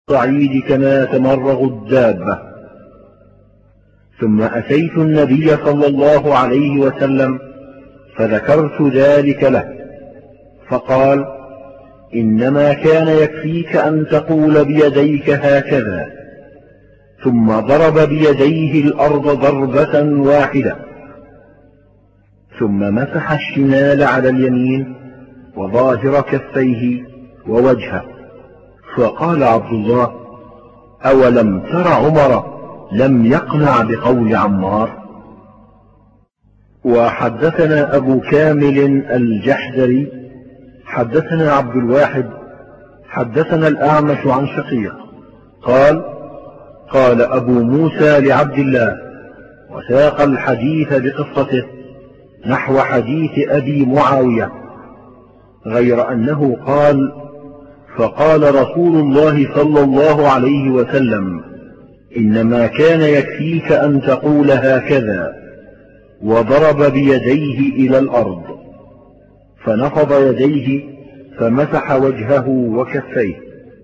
الصعيد كما تمرغ الدابة. ثم أتيت النبي صلى الله عليه وسلم فذكرت ذلك له، فقال: إنما كان يكفيك أن تقول بيديك هكذا، ثم ضرب بيديه الأرض ضربة واحدة، ثم مسح الشمال على اليمين وظاهر كفيه ووجهه. فقال عبد الله: أولم تر عمر لم يقنع بقول عمار؟ وحدثنا أبو كامل الجحدري حدثنا عبد الواحد حدثنا الأعمش عن شقيق قال أبو موسى لعبد الله، وساق الحديث بقصته نحو حديث أبي معاوية، غير أنه قال: فقال رسول الله صلى الله عليه وسلم: إنما كان يكفيك أن تقول هكذا، وضرب بيديه إلى الأرض، فنفض يديه فمسح وجهه وكفيه.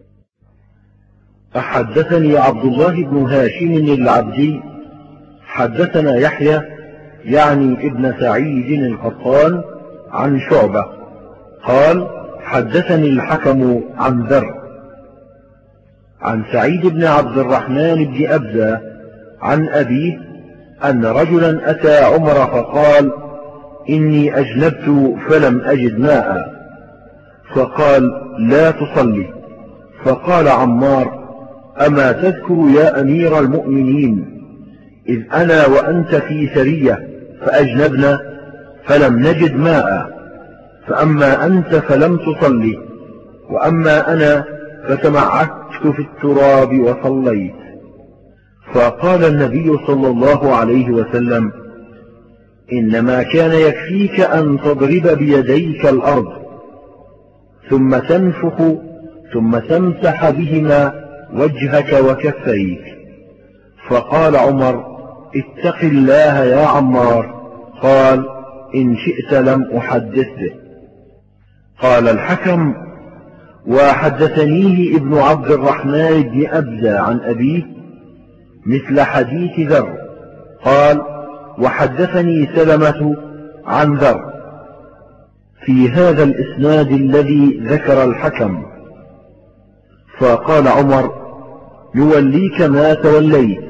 أحدثني عبد الله بن هاشم العبدي حدثنا يحيى يعني ابن سعيد القطان عن شعبة قال: حدثني الحكم عن ذر عن سعيد بن عبد الرحمن بن أبزة عن أبيه أن رجلا أتى عمر فقال: إني أجنبت فلم أجد ماء، فقال: لا تصلي. فقال عمار: أما تذكر يا أمير المؤمنين إذ أنا وأنت في سرية فأجنبنا فلم نجد ماء، فأما أنت فلم تصلي، وأما أنا فتمعكت في التراب وصليت. فقال النبي صلى الله عليه وسلم: إنما كان يكفيك أن تضرب بيديك الأرض، ثم تنفخ، ثم تمسح بهما وجهك وكفيك. فقال عمر: اتق الله يا عمار. قال: إن شئت لم أحدث به. قال الحكم: وحدثنيه ابن عبد الرحمن بن أبزة عن أبيه مثل حديث ذر. قال: وحدثني سلمة عن ذر في هذا الإسناد الذي ذكر الحكم. فقال عمر: يوليك ما توليت.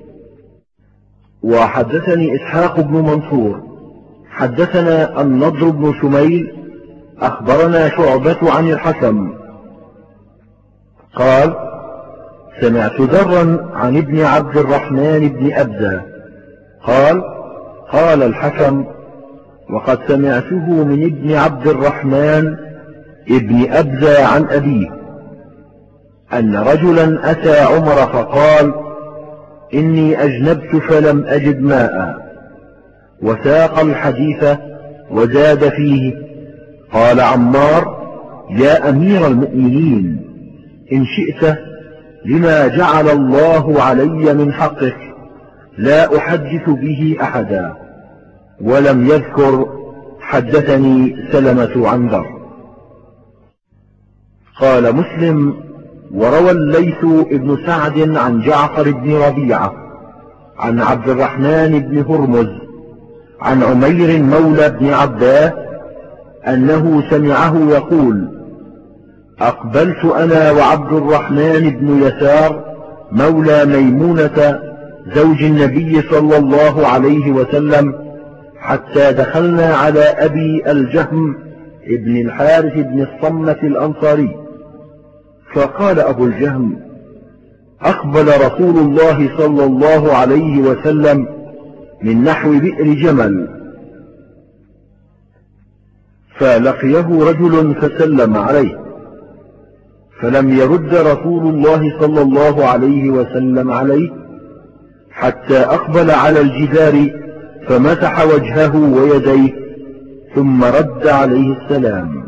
وحدثني إسحاق بن منصور حدثنا النضر بن شميل أخبرنا شعبة عن الحكم قال: سمعت ذرا عن ابن عبد الرحمن بن أبزة قال الحكم: وقد سمعته من ابن عبد الرحمن ابن أبزة عن أبيه أن رجلا أتى عمر فقال: إني أجنبت فلم أجد ماء، وساق الحديث وزاد فيه. قال عمار: يا أمير المؤمنين، إن شئت لما جعل الله علي من حقك لا أحدث به أحدا. ولم يذكر حدثني سلمة عن ذر. قال مسلم: وروى الليث بن سعد عن جعفر بن ربيعة عن عبد الرحمن بن هرمز عن عمير مولى بن عباس أنه سمعه يقول: أقبلت أنا وعبد الرحمن بن يسار مولى ميمونة زوج النبي صلى الله عليه وسلم حتى دخلنا على أبي الجهم ابن الحارث بن الصمة الأنصاري. فقال أبو الجهم: أقبل رسول الله صلى الله عليه وسلم من نحو بئر جمل، فلقيه رجل فسلم عليه، فلم يرد رسول الله صلى الله عليه وسلم عليه حتى أقبل على الجدار فمسح وجهه ويديه ثم رد عليه السلام.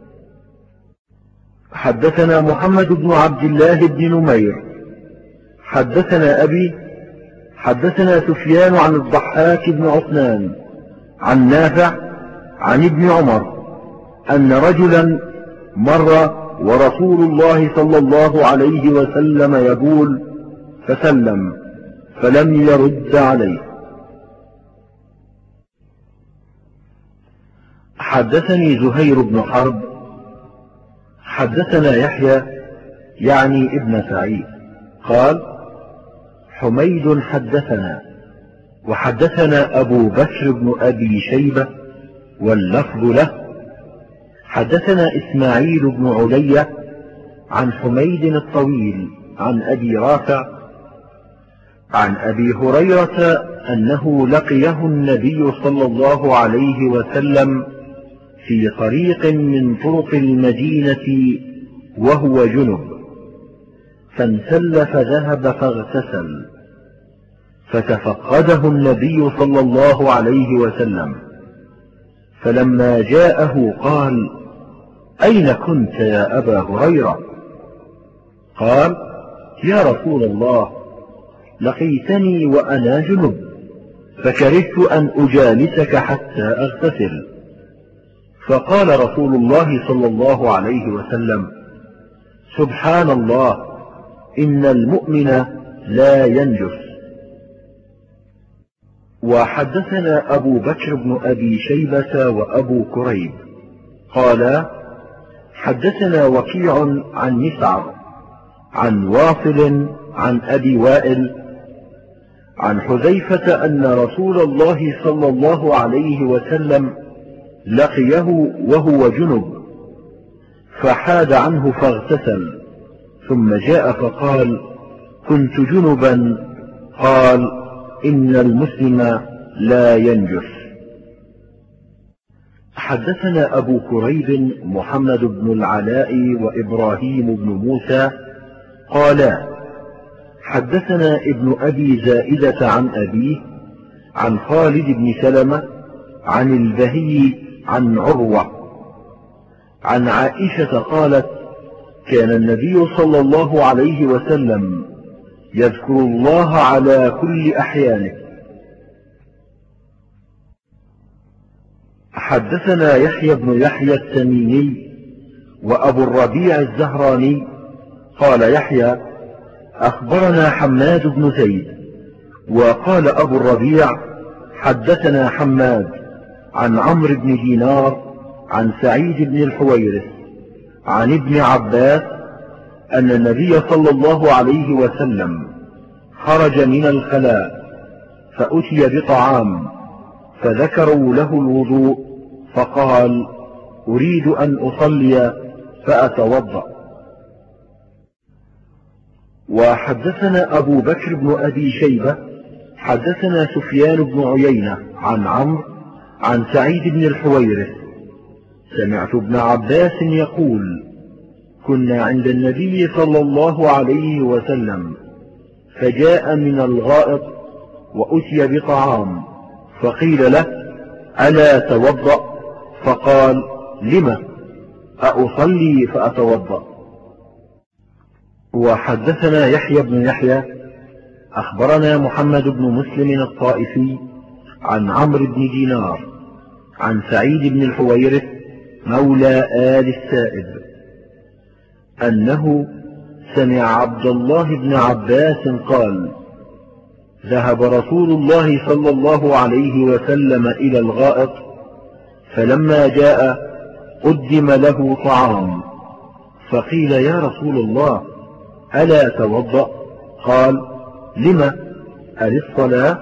حدثنا محمد بن عبد الله بن نمير حدثنا أبي حدثنا سفيان عن الضحاك بن عثمان عن نافع عن ابن عمر أن رجلا مر ورسول الله صلى الله عليه وسلم يقول، فسلم فلم يرد عليه. حدثني زهير بن حرب حدثنا يحيى يعني ابن سعيد قال: حميد حدثنا، وحدثنا أبو بكر بن أبي شيبة واللفظ له. حدثنا إسماعيل بن علية عن حميد الطويل عن أبي رافع عن أبي هريرة أنه لقيه النبي صلى الله عليه وسلم في طريق من طرق المدينة وهو جنب، فانسل فذهب فاغتسل، فتفقده النبي صلى الله عليه وسلم، فلما جاءه قال: أين كنت يا أبا هريرة؟ قال: يا رسول الله، لقيتني وأنا جنب، فكرهت أن أجالسك حتى أغتسل. فقال رسول الله صلى الله عليه وسلم: سبحان الله، إن المؤمن لا ينجس. وحدثنا أبو بكر بن أبي شيبة وأبو كريب قالا: حدثنا وكيع عن مسعر عن واصل عن أبي وائل عن حذيفة أن رسول الله صلى الله عليه وسلم لقيه وهو جنب، فحاد عنه فاغتسل، ثم جاء فقال: كنت جنبا. قال: إن المسلم لا ينجس. حدثنا أبو كريب محمد بن العلاء وإبراهيم بن موسى قالا: حدثنا ابن أبي زائدة عن أبيه عن خالد بن سلمة عن البهي عن عروة عن عائشة قالت: كان النبي صلى الله عليه وسلم يذكر الله على كل أحيانه. حدثنا يحيى بن يحيى التميمي وأبو الربيع الزهراني قال يحيى: أخبرنا حماد بن زيد. وقال أبو الربيع: حدثنا حماد عن عمرو بن دينار عن سعيد بن الحويرث عن ابن عباس أن النبي صلى الله عليه وسلم خرج من الخلاء فأتي بطعام، فذكروا له الوضوء، فقال: أريد أن أصلي فأتوضأ. وحدثنا أبو بكر بن أبي شيبة حدثنا سفيان بن عيينة عن عمرو عن سعيد بن الحويرث سمعت ابن عباس يقول: كنا عند النبي صلى الله عليه وسلم، فجاء من الغائط وأتي بطعام، فقيل له: ألا توضأ؟ فقال: لم؟ أصلي فأتوضأ. وحدثنا يحيى بن يحيى أخبرنا محمد بن مسلم الطائفي عن عمرو بن دينار عن سعيد بن الحويرث مولى آل السائب أنه سمع عبد الله بن عباس قال: ذهب رسول الله صلى الله عليه وسلم إلى الغائط، فلما جاء قدم له طعام، فقيل: يا رسول الله، ألا توضأ؟ قال: لم؟ أللصلاة؟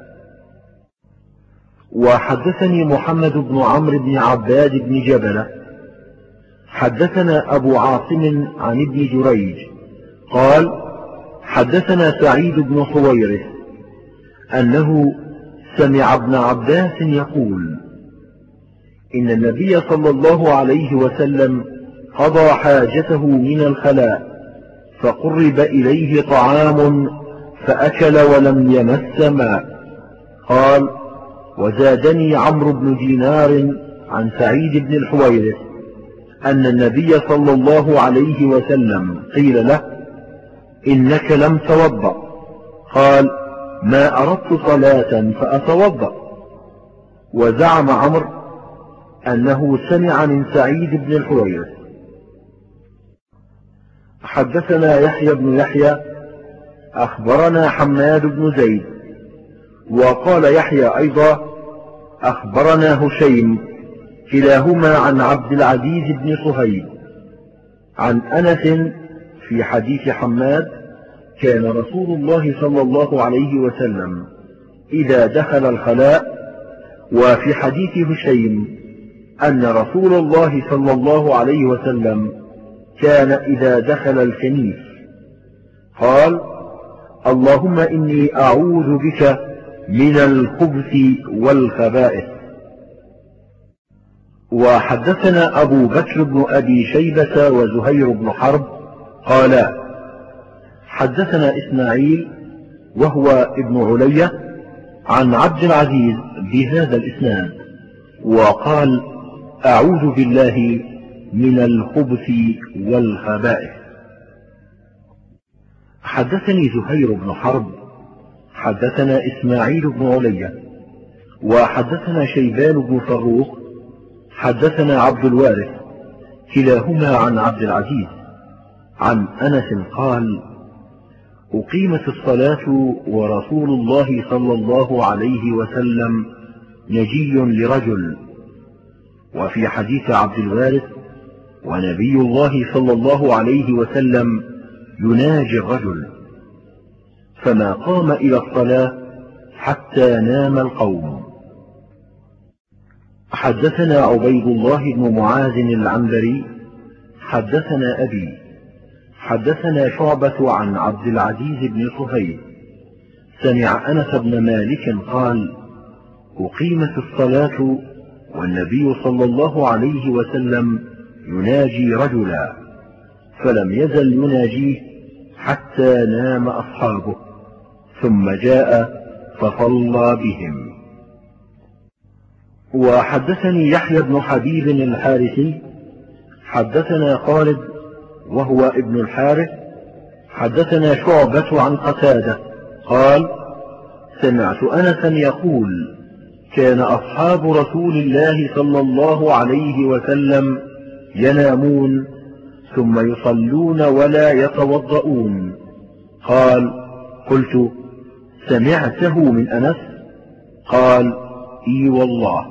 وحدثني محمد بن عمرو بن عباد بن جبلة حدثنا أبو عاصم عن ابن جريج قال: حدثنا سعيد بن حويرث أنه سمع ابن عباس يقول: إن النبي صلى الله عليه وسلم قضى حاجته من الخلاء، فقرب إليه طعام فأكل ولم يمس ماء. قال: وزادني عمرو بن دينار عن سعيد بن الحويرث أن النبي صلى الله عليه وسلم قيل له: إنك لم توضأ. قال: ما أردت صلاة فأتوضأ. وزعم عمرو أنه سمع من سعيد بن الحويرث. حدثنا يحيى بن يحيى أخبرنا حماد بن زيد. وقال يحيى أيضا أخبرنا هشيم كلاهما عن عبد العزيز بن صهيب عن أنس في حديث حماد: كان رسول الله صلى الله عليه وسلم إذا دخل الخلاء. وفي حديث هشيم أن رسول الله صلى الله عليه وسلم كان إذا دخل الكنيس قال: اللهم إني أعوذ بك من الخبث والخبائث. وحدثنا أبو بكر بن أبي شيبة وزهير بن حرب قالا: حدثنا إسماعيل وهو ابن علية عن عبد العزيز بهذا الإسناد، وقال: أعوذ بالله من الخبث والخبائث. حدثني زهير بن حرب حدثنا إسماعيل بن علية وحدثنا شيبان بن فروخ حدثنا عبد الوارث كلاهما عن عبد العزيز عن أنس قال: أقيمت الصلاة ورسول الله صلى الله عليه وسلم نجي لرجل. وفي حديث عبد الوارث: ونبي الله صلى الله عليه وسلم يناجي الرجل، فما قام إلى الصلاة حتى نام القوم. حدثنا عبيد الله بن معاذ العنبري حدثنا أبي حدثنا شعبة عن عبد العزيز بن صهيب سمع أنس بن مالك قال: أقيمت الصلاة والنبي صلى الله عليه وسلم يناجي رجلا، فلم يزل يناجيه حتى نام أصحابه، ثم جاء فصلى بهم. وحدثني يحيى بن حبيب الحارثي حدثنا خالد وهو ابن الحارث حدثنا شعبة عن قتادة قال: سمعت أنسا يقول: كان أصحاب رسول الله صلى الله عليه وسلم ينامون ثم يصلون ولا يتوضؤون. قال: قلت: سمعته من أنس؟ قال: إي والله.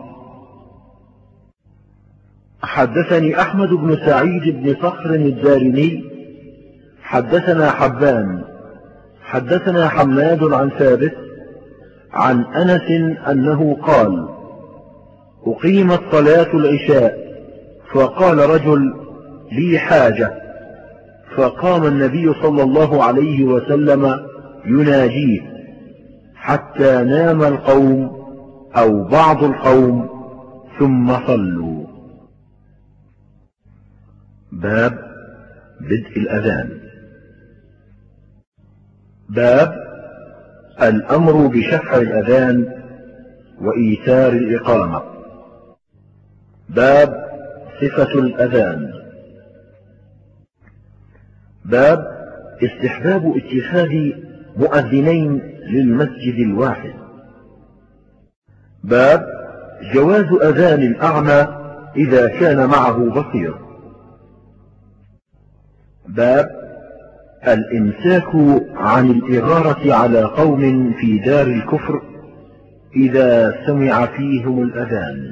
حدثني أحمد بن سعيد بن صخر الدارمي حدثنا حبان حدثنا حماد عن ثابت عن أنس أنه قال: أقيمت صلاة العشاء، فقال رجل: لي حاجة، فقام النبي صلى الله عليه وسلم يناجيه حتى نام القوم أو بعض القوم ثم صلوا. باب بدء الأذان. باب الأمر بشفع الأذان وإيثار الإقامة. باب صفة الأذان. باب استحباب اتخاذ مؤذنين للمسجد الواحد. باب جواز أذان الأعمى إذا كان معه بصير. باب الإمساك عن الإغارة على قوم في دار الكفر إذا سمع فيهم الأذان.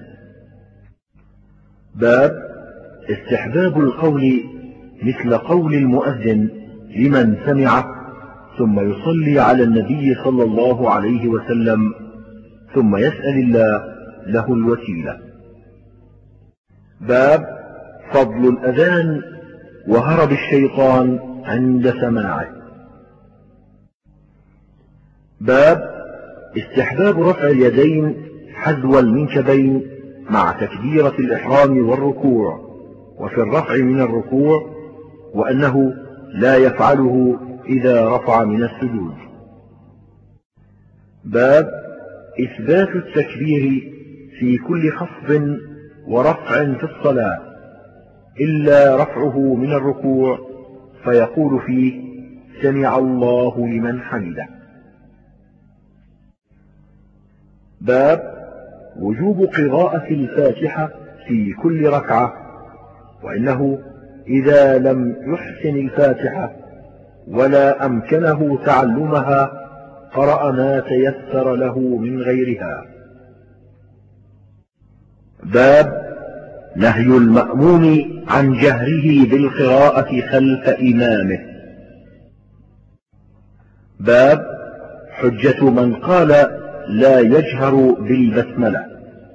باب استحباب القول مثل قول المؤذن لمن سمعه ثم يصلي على النبي صلى الله عليه وسلم ثم يسأل الله له الوسيلة. باب فضل الأذان وهرب الشيطان عند سماعه. باب استحباب رفع اليدين حذو المنكبين مع تكبيرة الإحرام والركوع، وفي الرفع من الركوع، وأنه لا يفعله إذا رفع من السجود. باب إثبات التكبير في كل خفض ورفع في الصلاة إلا رفعه من الركوع فيقول فيه: سمع الله لمن حمده. باب وجوب قراءة الفاتحة في كل ركعة، وإنه إذا لم يحسن الفاتحة ولا أمكنه تعلمها قرأ ما تيسر له من غيرها. باب نهي المأموم عن جهره بالقراءة خلف إمامه. باب حجة من قال لا يجهر بالبسملة.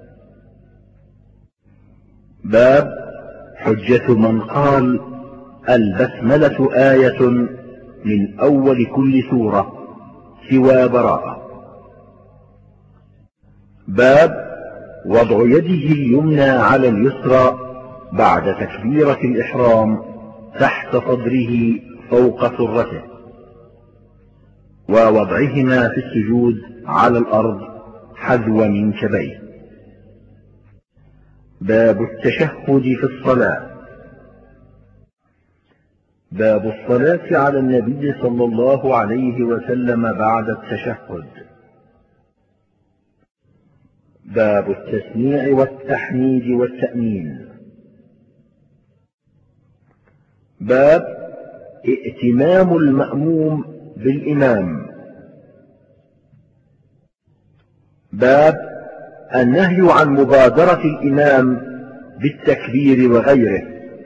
باب حجة من قال البسملة آية من أول كل سورة سوى براءة. باب وضع يده اليمنى على اليسرى بعد تكبيرة الإحرام تحت صدره فوق سرته، ووضعهما في السجود على الأرض حذو منكبيه. باب التشهد في الصلاة. باب الصلاة على النبي صلى الله عليه وسلم بعد التشهد. باب التسميع والتحميد والتأمين. باب ائتمام المأموم بالإمام. باب النهي عن مبادرة الإمام بالتكبير وغيره.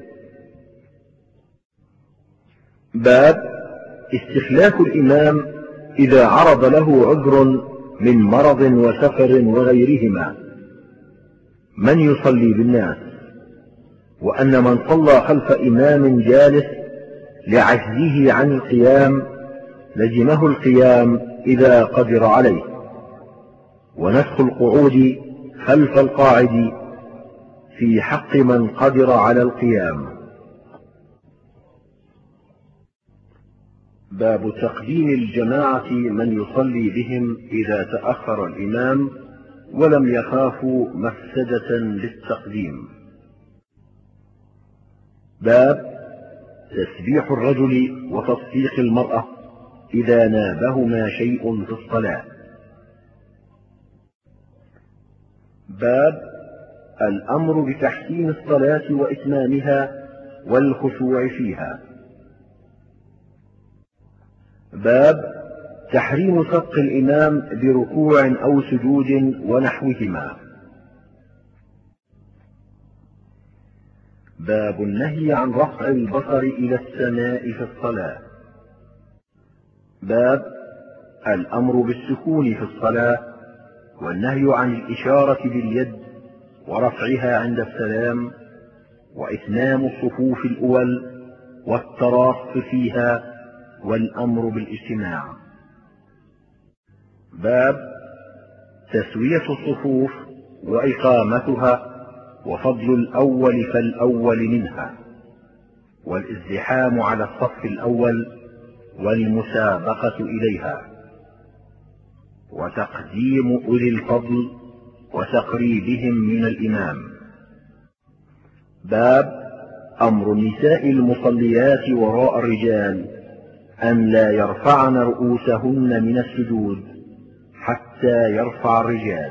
باب استخلاف الإمام إذا عرض له عذر من مرض وسفر وغيرهما من يصلي بالناس، وأن من صلى خلف إمام جالس لعجزه عن القيام لزمه القيام إذا قدر عليه، ونسخ القعود خلف القاعد في حق من قدر على القيام. باب تقديم الجماعة من يصلي بهم إذا تأخر الإمام ولم يخافوا مفسدة للتقديم. باب تسبيح الرجل وتصفيق المرأة إذا نابهما شيء في الصلاة. باب الأمر بتحسين الصلاة وإتمامها والخشوع فيها. باب تحريم سبق الإمام بركوع أو سجود ونحوهما. باب النهي عن رفع البصر إلى السماء في الصلاة. باب الأمر بالسكون في الصلاة والنهي عن الإشارة باليد ورفعها عند السلام وإتمام الصفوف الأول والتراص فيها والأمر بالاجتماع. باب تسوية الصفوف وإقامتها وفضل الأول فالأول منها والازدحام على الصف الأول والمسابقة إليها وتقديم أولي الفضل وتقريبهم من الإمام. باب أمر النساء المصليات وراء الرجال أن لا يرفعن رؤوسهن من السجود حتى يرفع الرجال.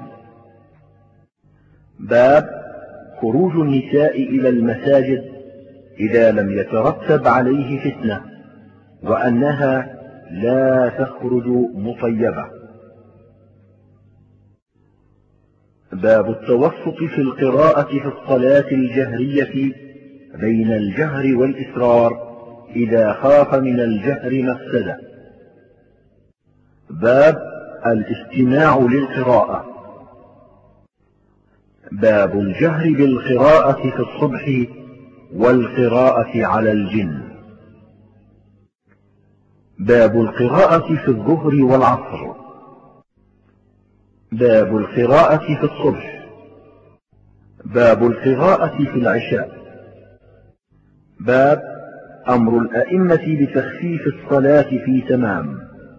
باب خروج النساء إلى المساجد إذا لم يترتب عليه فتنة وأنها لا تخرج مطيبة. باب التوسط في القراءة في الصلاة الجهرية بين الجهر والإسرار إذا خاف من الجهر مفسدة. باب الاستماع للقراءة. باب الجهر بالقراءة في الصبح والقراءة على الجن. باب القراءة في الظهر والعصر. باب القراءة في الصبح. باب القراءة في العشاء. باب أمر الأئمة بتخفيف الصلاة في تمام.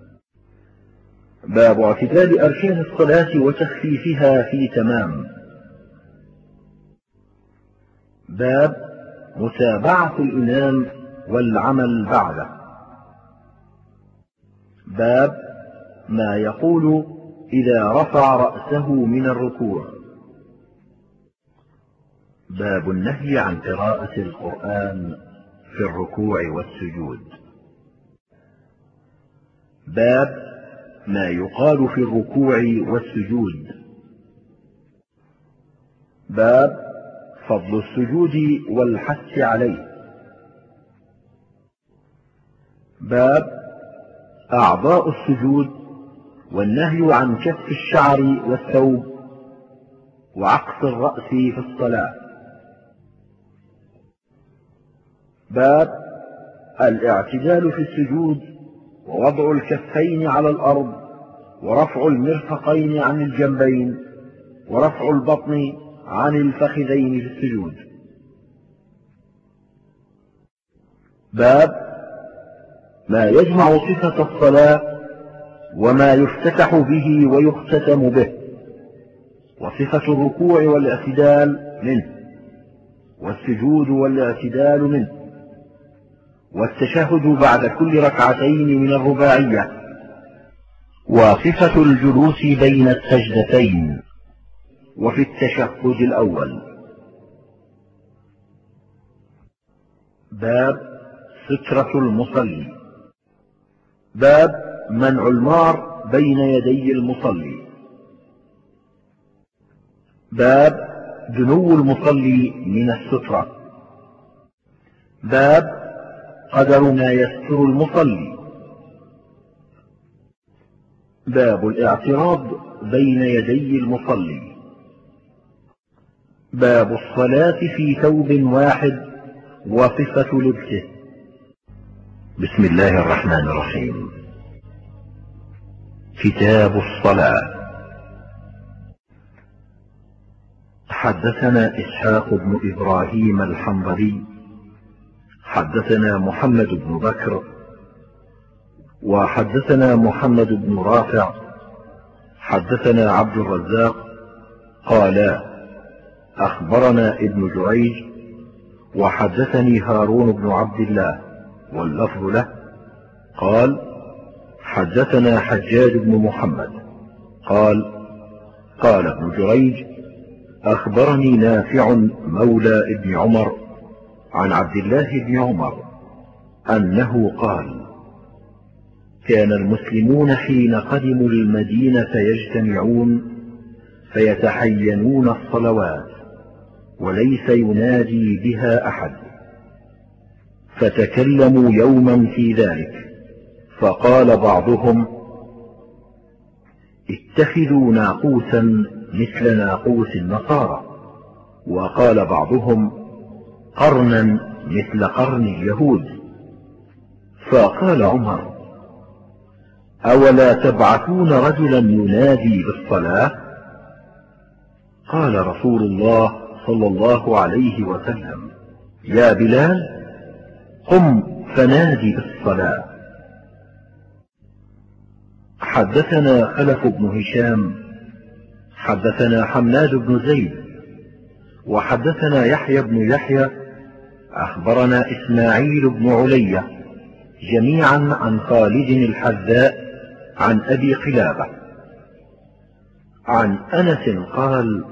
باب اعتدال أركان الصلاة وتخفيفها في تمام. باب متابعة الإمام والعمل بعده. باب ما يقول إذا رفع رأسه من الركوع. باب النهي عن قراءة القرآن في الركوع والسجود. باب ما يقال في الركوع والسجود. باب فضل السجود والحث عليه. باب أعضاء السجود والنهي عن كف الشعر والثوب وعقص الرأس في الصلاة. باب الاعتدال في السجود ووضع الكفين على الأرض ورفع المرفقين عن الجنبين ورفع البطن عن الفخذين في السجود. باب ما يجمع صفة الصلاة وما يفتتح به ويختتم به، وصفة الركوع والاعتدال منه، والسجود والاعتدال منه، والتشهد بعد كل ركعتين من الرباعية، وصفة الجلوس بين السجدتين وفي التشهد الأول. باب سترة المصلي. باب منع المار بين يدي المصلي. باب دنو المصلي من السترة. باب قدر ما يستر المصلي. باب الاعتراض بين يدي المصلي. باب الصلاة في ثوب واحد وصفة لبسه. بسم الله الرحمن الرحيم. كتاب الصلاة. حدثنا إسحاق بن إبراهيم الحنظلي حدثنا محمد بن بكر وحدثنا محمد بن رافع حدثنا عبد الرزاق قالا أخبرنا ابن جريج وحدثني هارون بن عبد الله واللفظ له قال حدثنا حجاج بن محمد قال قال ابن جريج أخبرني نافع مولى ابن عمر عن عبد الله بن عمر أنه قال كان المسلمون حين قدموا المدينة يجتمعون فيتحينون الصلوات وليس ينادي بها أحد، فتكلموا يوما في ذلك فقال بعضهم اتخذوا ناقوسا مثل ناقوس النصارى، وقال بعضهم قرنا مثل قرن اليهود. فقال عمر أولا تبعثون رجلا ينادي بالصلاة؟ قال رسول الله صلى الله عليه وسلم يا بلال قم فنادي بالصلاة. حدثنا خلف بن هشام حدثنا حماد بن زيد وحدثنا يحيى بن يحيى أخبرنا إسماعيل بن علية جميعا عن خالد الحذاء عن أبي قلابة عن أنس قال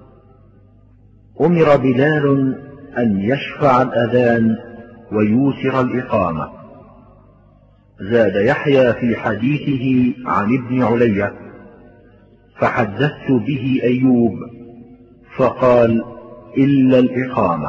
أمر بلال أن يشفع الأذان ويوتر الإقامة. زاد يحيى في حديثه عن ابن علية فحدثت به أيوب فقال إلا الإقامة.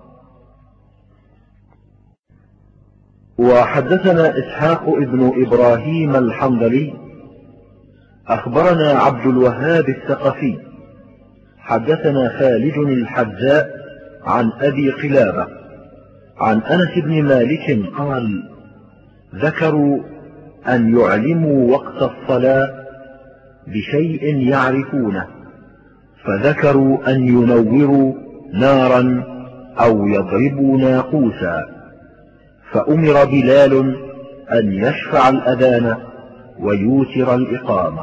وحدثنا إسحاق ابن إبراهيم الحنظلي أخبرنا عبد الوهاب الثقفي حدثنا خالد الحذاء عن أبي قلابة عن أنس بن مالك قال ذكروا أن يعلموا وقت الصلاة بشيء يعرفونه، فذكروا أن ينوروا نارا أو يضربوا ناقوسا، فأمر بلال أن يشفع الأذان ويوتر الإقامة.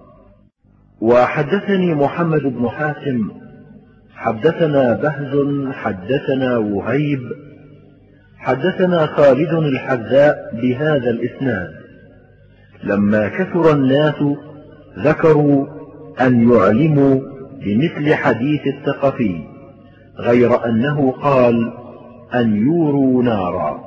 وحدثني محمد بن حاتم حدثنا بهز حدثنا وهيب حدثنا خالد الحذاء بهذا الإسناد لما كثر الناس ذكروا أن يعلموا بمثل حديث الثقفي، غير أنه قال أن يوروا نارا.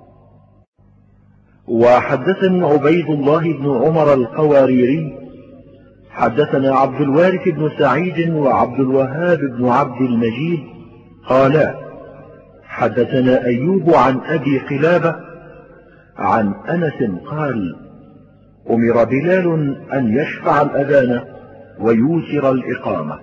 وحدثني عبيد الله بن عمر القواريري حدثنا عبد الوارث بن سعيد وعبد الوهاب بن عبد المجيد قالا حدثنا أيوب عن أبي قلابة عن أنس قال أمر بلال أن يشفع الأذان ويوتر الإقامة.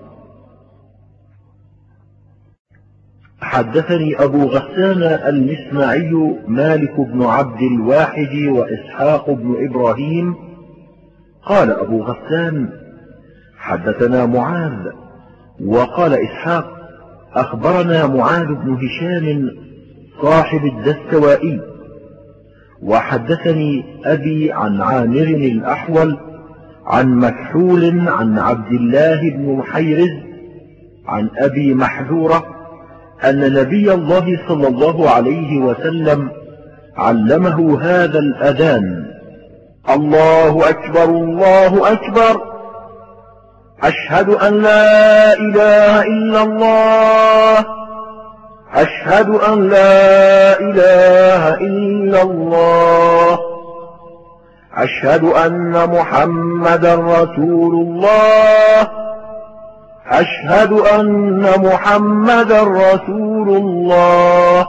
حدثني أبو غسان المسمعي مالك بن عبد الواحد وإسحاق بن إبراهيم قال أبو غسان حدثنا معاذ وقال إسحاق أخبرنا معاذ بن هشام صاحب الدستوائي وحدثني أبي عن عامر الأحول عن مكحول عن عبد الله بن محيرز عن أبي محذورة أن نبي الله صلى الله عليه وسلم علمه هذا الأذان: الله أكبر الله أكبر، أشهد أن لا إله إلا الله، أشهد أن لا إله إلا الله، أشهد أن محمدا رسول الله، أشهد أن محمدا رسول الله.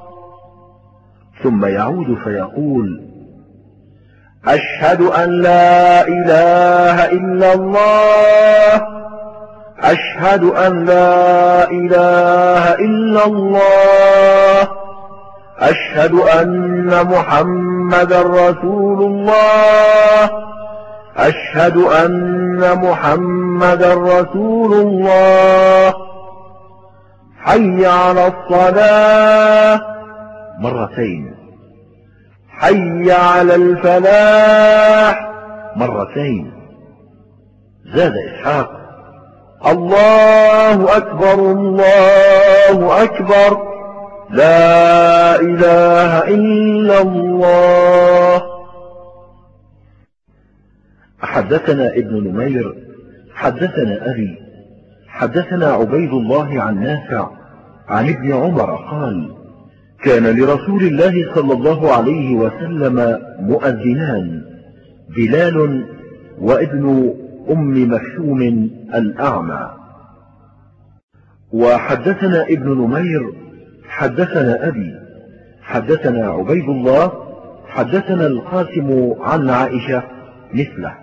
ثم يعود فيقول: أشهد أن لا إله إلا الله، أشهد أن لا إله إلا الله، أشهد أن محمدا رسول الله، أشهد أن محمدا رسول الله. حي على الصلاة مرتين، حي على الفلاح مرتين. زاد إسحاق: الله أكبر الله أكبر، لا إله إلا الله. حدثنا ابن نمير حدثنا أبي حدثنا عبيد الله عن نافع عن ابن عمر قال: كان لرسول الله صلى الله عليه وسلم مؤذنان، بلال وابن أم مكتوم الأعمى. وحدثنا ابن نمير حدثنا أبي حدثنا عبيد الله حدثنا القاسم عن عائشة مثله.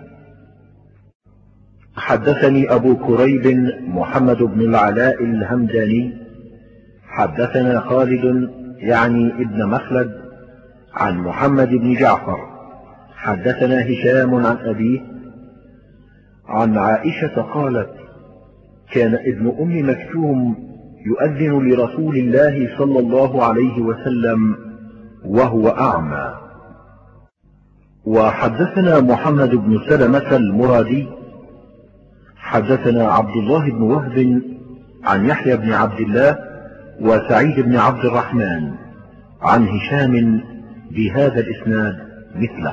حدثني أبو كريب محمد بن العلاء الهمداني حدثنا خالد يعني ابن مخلد عن محمد بن جعفر حدثنا هشام عن أبيه عن عائشة قالت: كان ابن أم مكتوم يؤذن لرسول الله صلى الله عليه وسلم وهو أعمى. وحدثنا محمد بن سلمة المرادي حدثنا عبد الله بن وهب عن يحيى بن عبد الله وسعيد بن عبد الرحمن عن هشام بهذا الإسناد مثله.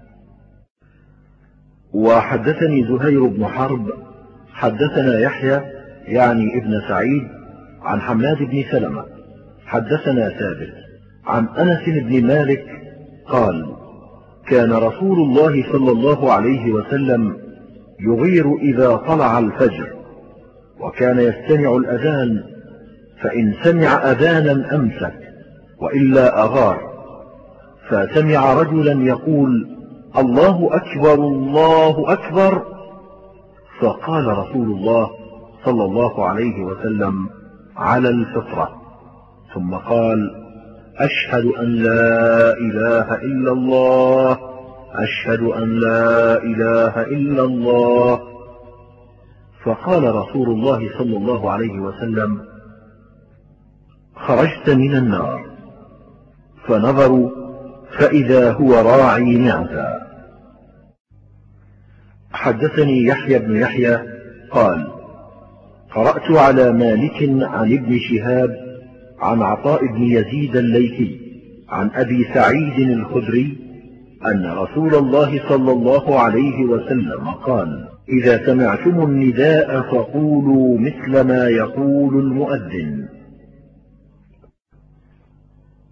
وحدثني زهير بن حرب حدثنا يحيى يعني ابن سعيد عن حماد بن سلمة حدثنا ثابت عن أنس بن مالك قال: كان رسول الله صلى الله عليه وسلم يغير إذا طلع الفجر، وكان يستمع الأذان، فإن سمع أذانا أمسك وإلا أغار، فسمع رجلا يقول: الله أكبر الله أكبر، فقال رسول الله صلى الله عليه وسلم: على الفطرة، ثم قال: أشهد أن لا إله إلا الله، أشهد أن لا إله إلا الله. فقال رسول الله صلى الله عليه وسلم: خرجت من النار. فنظروا فإذا هو راعي معزى. حدثني يحيى بن يحيى قال: قرأت على مالك عن ابن شهاب عن عطاء بن يزيد الليثي عن أبي سعيد الخدري أن رسول الله صلى الله عليه وسلم قال: إذا سمعتم النداء فقولوا مثل ما يقول المؤذن.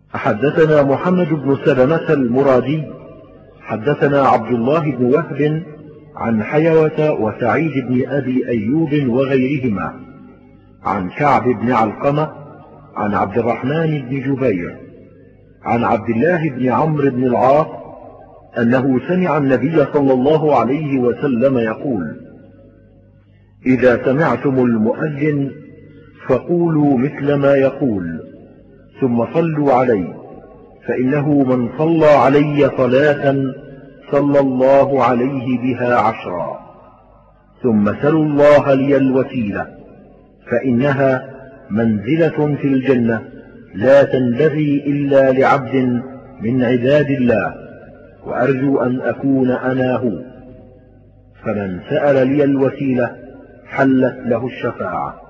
حدثنا محمد بن سلمة المرادي حدثنا عبد الله بن وهب عن حيوة وسعيد بن أبي أيوب وغيرهما عن كعب بن علقمة عن عبد الرحمن بن جبير عن عبد الله بن عمرو بن العاص أنه سمع النبي صلى الله عليه وسلم يقول: إذا سمعتم المؤذن فقولوا مثل ما يقول ثم صلوا عليه، فإنه من صلى علي صلاة صلى الله عليه بها 10. ثم سلوا الله لي الوسيلة، فإنها منزلة في الجنة لا تنبغي إلا لعبد من عباد الله، وأرجو أن أكون أنا هو. فمن سأل لي الوسيلة حلت له الشفاعة.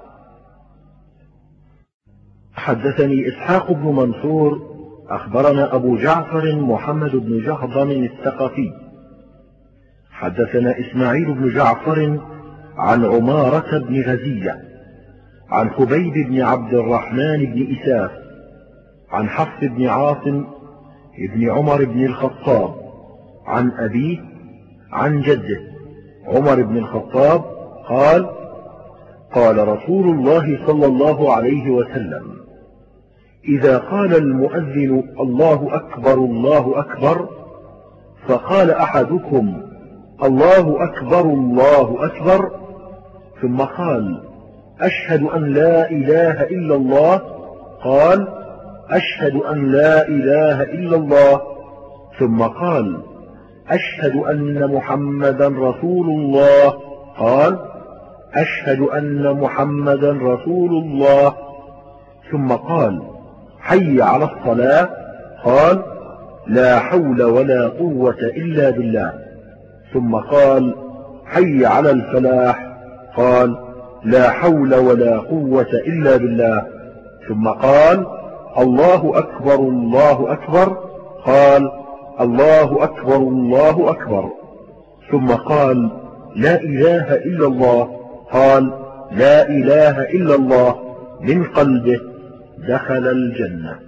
حدثني إسحاق بن منصور أخبرنا أبو جعفر محمد بن جهضم الثقفي حدثنا إسماعيل بن جعفر عن عمارة بن غزية عن خبيب بن عبد الرحمن بن إساف عن حفص بن عاصم بن عمر بن الخطاب عن أبيه عن جده عمر بن الخطاب قال: قال رسول الله صلى الله عليه وسلم: إذا قال المؤذن الله أكبر الله أكبر، فقال أحدكم الله أكبر الله أكبر، ثم قال: أشهد أن لا إله إلا الله، قال: أشهد أن لا إله إلا الله، ثم قال: أشهد أن محمدا رسول الله، قال: أشهد أن محمدا رسول الله، ثم قال: حي على الصلاة، قال: لا حول ولا قوة إلا بالله، ثم قال: حي على الفلاح، قال: لا حول ولا قوة إلا بالله، ثم قال: الله أكبر الله أكبر، قال: الله أكبر الله أكبر، ثم قال: لا إله إلا الله، قال: لا إله إلا الله، من قلبه دخل الجنة.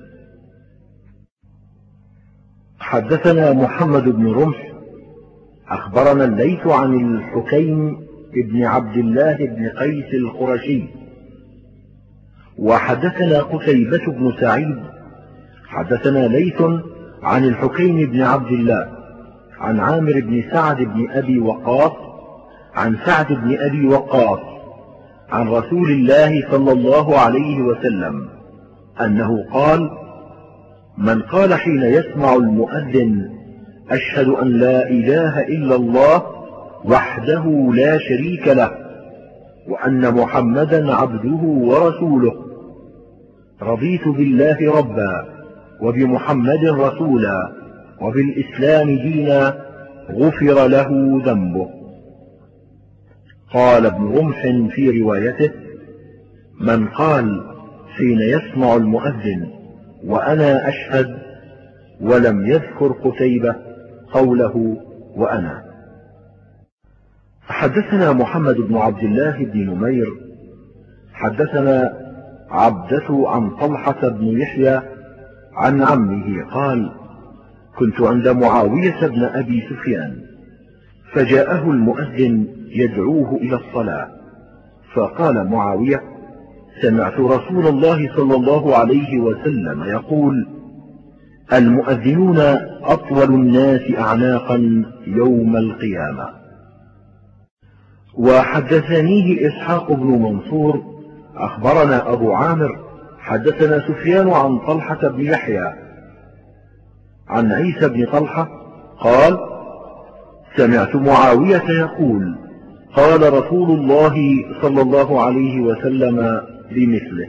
حدثنا محمد بن رمح أخبرنا الليث عن الحكيم بن عبد الله بن قيس القرشي وحدثنا قتيبة بن سعيد حدثنا ليث عن الحكيم بن عبد الله عن عامر بن سعد بن أبي وقاص عن سعد بن أبي وقاص عن رسول الله صلى الله عليه وسلم أنه قال: من قال حين يسمع المؤذن أشهد أن لا إله إلا الله وحده لا شريك له وأن محمدا عبده ورسوله، رضيت بالله ربا وبمحمد رسولا وبالإسلام دينا، غفر له ذنبه. قال ابن رمح في روايته: من قال حين يسمع المؤذن وأنا أشهد، ولم يذكر قتيبة قوله وأنا. حدثنا محمد بن عبد الله بن نمير حدثنا عبدة عن طلحة بن يحيى عن عمه قال: كنت عند معاوية بن أبي سفيان، فجاءه المؤذن يدعوه إلى الصلاة، فقال معاوية: سمعت رسول الله صلى الله عليه وسلم يقول: المؤذنون أطول الناس أعناقا يوم القيامة. وحدثنيه إسحاق بن منصور أخبرنا أبو عامر حدثنا سفيان عن طلحة بن يحيى عن عيسى بن طلحة قال: سمعت معاوية يقول: قال رسول الله صلى الله عليه وسلم بمثله.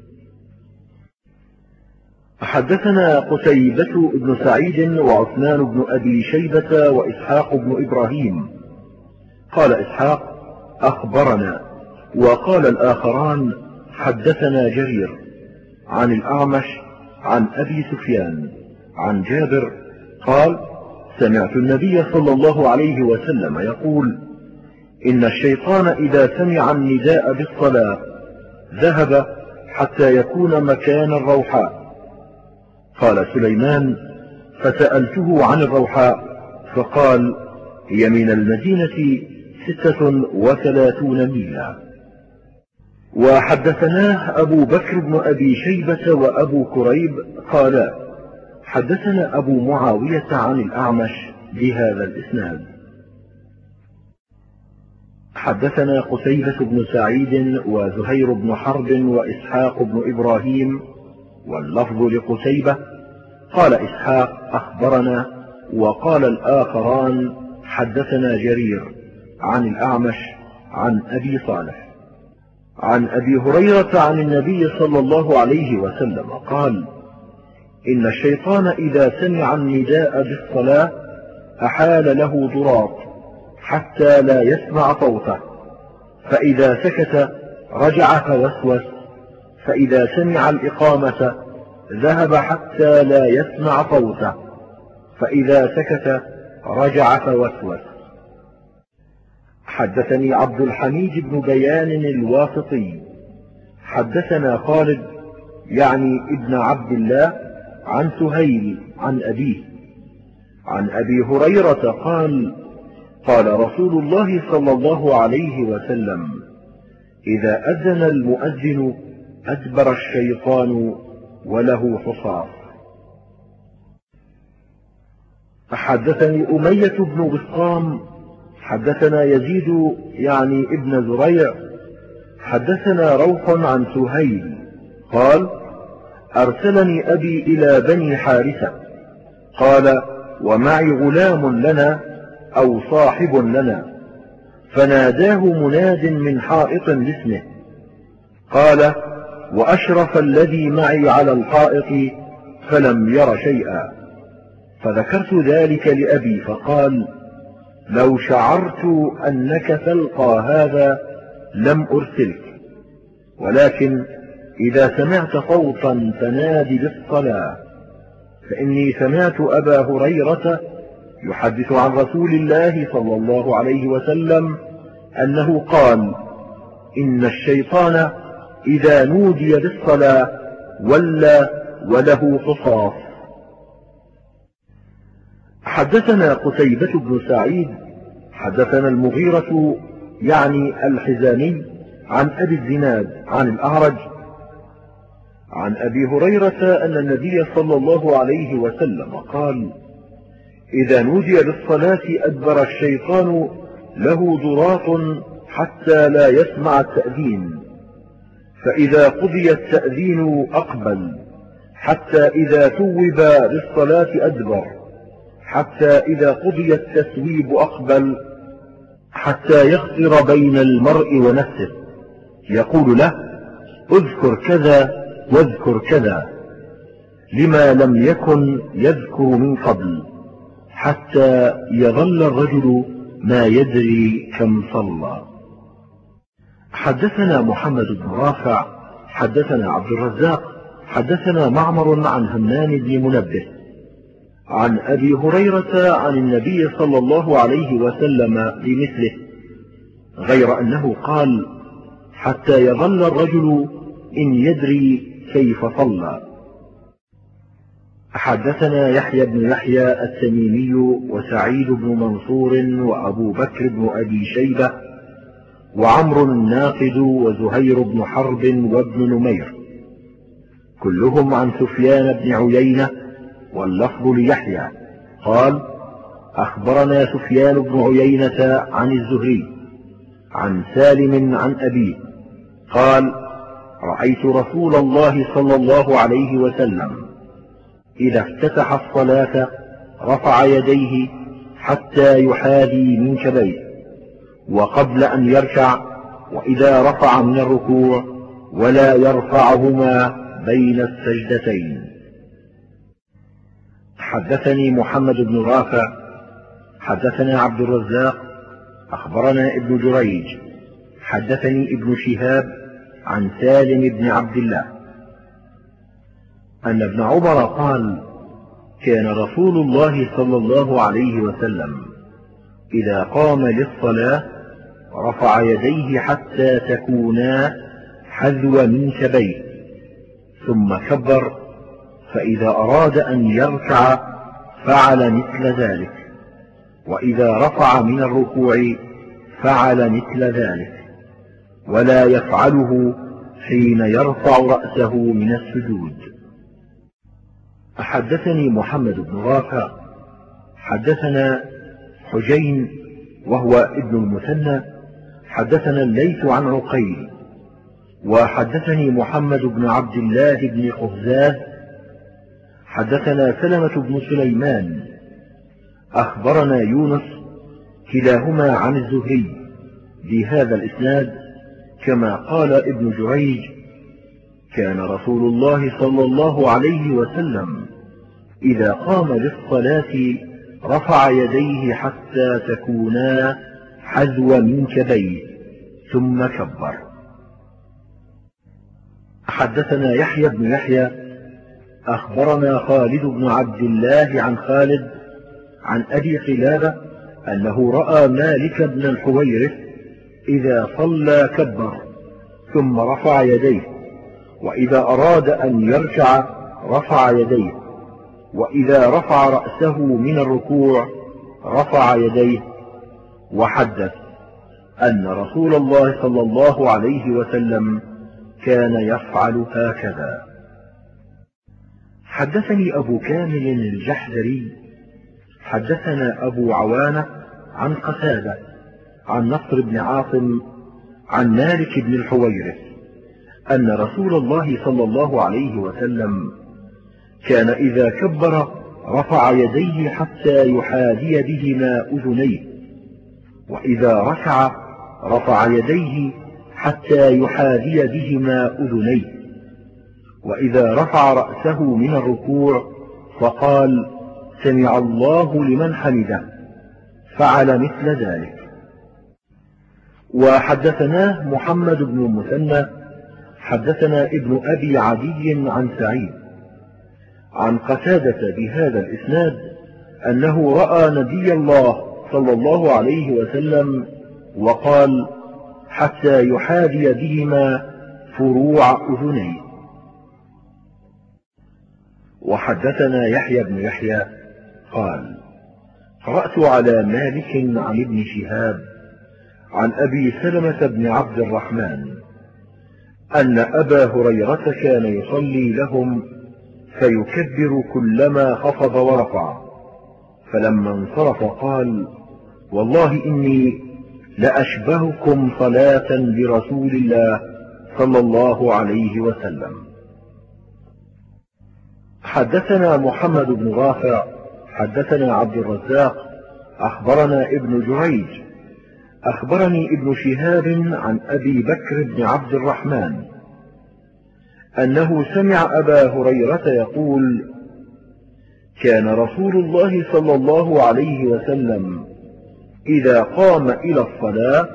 حدثنا قتيبة بن سعيد وعثمان بن أبي شيبة وإسحاق بن إبراهيم. قال إسحاق: أخبرنا، وقال الآخران: حدثنا جرير عن الأعمش عن أبي سفيان عن جابر قال: سمعت النبي صلى الله عليه وسلم يقول: إن الشيطان إذا سمع النداء بالصلاة ذهب حتى يكون مكان الروحاء، قال سليمان: فسألته عن الروحاء فقال: هي من المدينة 36 ميلا. وحدثناه أبو بكر بن أبي شيبة وأبو كريب قالا: حدثنا أبو معاوية عن الأعمش بهذا الإسناد. حدثنا قتيبة بن سعيد وزهير بن حرب وإسحاق بن إبراهيم، واللفظ لقتيبة. قال إسحاق: أخبرنا. وقال الآخران: حدثنا جرير عن الأعمش عن أبي صالح عن أبي هريرة عن النبي صلى الله عليه وسلم قال: إن الشيطان إذا سمع النداء بالصلاة أحال له ضراط حتى لا يسمع صوته، فإذا سكت رجع فوسوس، فإذا سمع الإقامة ذهب حتى لا يسمع صوته، فإذا سكت رجع فوسوس. حدثني عبد الحميد بن بيان الواسطي حدثنا خالد يعني ابن عبد الله عن سهيل عن أبيه عن أبي هريرة قال: قال رسول الله صلى الله عليه وسلم: إذا أذن المؤذن أدبر الشيطان وله حصاص. حدثني أمية بن بسطام حدثنا يزيد يعني ابن زريع حدثنا روح عن سهيل قال: أرسلني أبي إلى بني حارثة، قال: ومعي غلام لنا أو صاحب لنا، فناداه مناد من حائط باسمه، قال: وأشرف الذي معي على الحائط فلم ير شيئا. فذكرت ذلك لأبي فقال: لو شعرت أنك تلقى هذا لم أرسلك، ولكن إذا سمعت صوتا فنادي بالصلاة، فإني سمعت أبا هريرة يحدث عن رسول الله صلى الله عليه وسلم أنه قال: إن الشيطان إذا نودي بالصلاة ولى وله حصاص. حدثنا قتيبة بن سعيد حدثنا المغيرة يعني الحزامي عن أبي الزناد عن الأعرج عن أبي هريرة أن النبي صلى الله عليه وسلم قال: إذا نودي بالصلاة أدبر الشيطان له ضراط حتى لا يسمع التأذين، فإذا قضي التأذين أقبل، حتى إذا توب بالصلاة أدبر، حتى إذا قضي التسويب أقبل، حتى يخطر بين المرء ونفسه، يقول له: اذكر كذا واذكر كذا، لما لم يكن يذكر من قبل، حتى يظل الرجل ما يدري كم صلى. حدثنا محمد بن رافع حدثنا عبد الرزاق حدثنا معمر عن همام بن منبه عن أبي هريرة عن النبي صلى الله عليه وسلم بمثله، غير أنه قال: حتى يظل الرجل إن يدري كيف صلى. حدثنا يحيى بن يحيى التميمي وسعيد بن منصور وأبو بكر بن أبي شيبة وعمر الناقد وزهير بن حرب وابن نمير، كلهم عن سفيان بن عيينة، واللفظ ليحيى قال: أخبرنا سفيان بن عيينة عن الزهري عن سالم عن أبيه قال: رأيت رسول الله صلى الله عليه وسلم إذا افتتح الصلاة رفع يديه حتى يحاذي منكبيه، وقبل أن يركع، وإذا رفع من الركوع ولا يرفعهما بين السجدتين. حدثني محمد بن رافع حدثنا عبد الرزاق أخبرنا ابن جريج حدثني ابن شهاب عن سالم بن عبد الله أن ابن عمر قال: كان رسول الله صلى الله عليه وسلم إذا قام للصلاة رفع يديه حتى تكونا حذو منكبيه، ثم كبر، فإذا أراد أن يركع فعل مثل ذلك، وإذا رفع من الركوع فعل مثل ذلك، ولا يفعله حين يرفع رأسه من السجود. حدثني محمد بن رافع حدثنا حجين وهو ابن المثنى حدثنا الليث عن عقيل، وحدثني محمد بن عبد الله بن قهزاز حدثنا سلمة بن سليمان أخبرنا يونس كلاهما عن الزهري بهذا الإسناد كما قال ابن جريج: كان رسول الله صلى الله عليه وسلم إذا قام للصلاة رفع يديه حتى تكونا حذو منكبيه ثم كبر. حدثنا يحيى بن يحيى أخبرنا خالد بن عبد الله عن خالد عن أبي قلابة أنه رأى مالك بن الحويرث إذا صلى كبر ثم رفع يديه، وإذا أراد أن يركع رفع يديه، وإذا رفع رأسه من الركوع رفع يديه. وحدث أن رسول الله صلى الله عليه وسلم كان يفعل هكذا. حدثني أبو كامل الجحدري حدثنا أبو عوانة عن قتادة عن نصر بن عاصم عن مالك بن الحويرث أن رسول الله صلى الله عليه وسلم كان إذا كبر رفع يديه حتى يحاذي بهما أذنيه، وإذا ركع رفع يديه حتى يحاذي بهما أذنيه، وإذا رفع رأسه من الركوع فقال: سمع الله لمن حمده، فعل مثل ذلك. وحدثناه محمد بن المثنى حدثنا ابن أبي عدي عن سعيد عن قتادة بهذا الإسناد أنه رأى نبي الله صلى الله عليه وسلم وقال: حتى يحاذي بهما فروع أذنيه. وحدثنا يحيى بن يحيى قال: قرأت على مالك عن ابن شهاب عن أبي سلمة بن عبد الرحمن أن أبا هريرة كان يصلي لهم فيكبر كلما خفض ورفع، فلما انصرف قال: والله إني لأشبهكم صلاة برسول الله صلى الله عليه وسلم. حدثنا محمد بن رافع حدثنا عبد الرزاق أخبرنا ابن جريج أخبرني ابن شهاب عن أبي بكر بن عبد الرحمن أنه سمع أبا هريرة يقول: كان رسول الله صلى الله عليه وسلم إذا قام إلى الصلاة